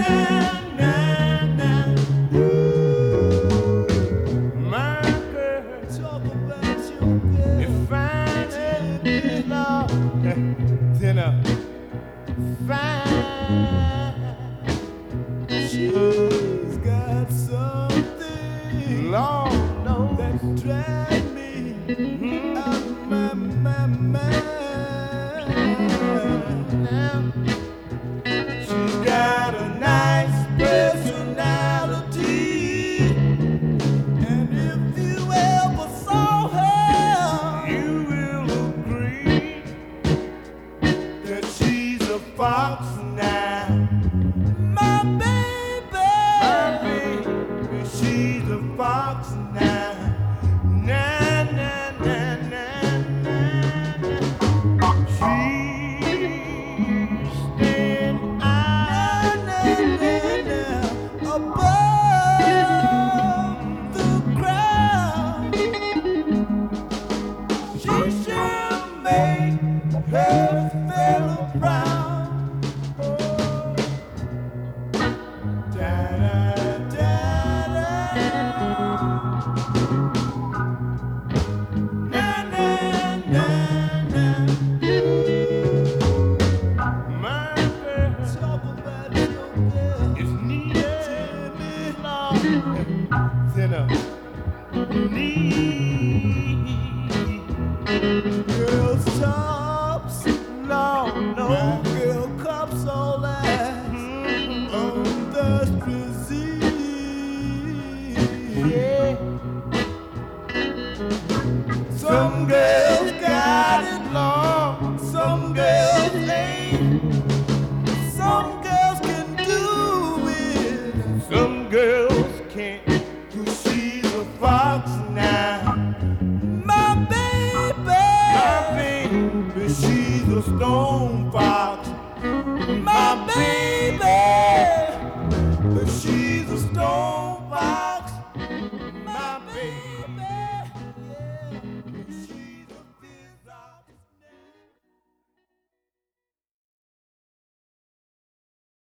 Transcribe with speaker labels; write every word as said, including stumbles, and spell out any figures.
Speaker 1: Dinner fine. She's got something long no that drives me mm-hmm. out of my, my mind. She's got a nice personality, and if you ever saw her, you will agree that she's a fox now. My baby, my baby, she's a fox now. Na na na na na. She's staying high na, na, na, above the ground. She should make her fellow proud. Oh. Da, da, da, da. Na, na, na, na. My girl, talk about your girl. It's needed, long, thinner, need. Girls tops, long, no girl cups, all that on the disease. Yeah. Some girls got it long, some girls ain't. Some girls can do it, some girls can't. 'Cause she's a fox now. My baby, my baby, she's a stone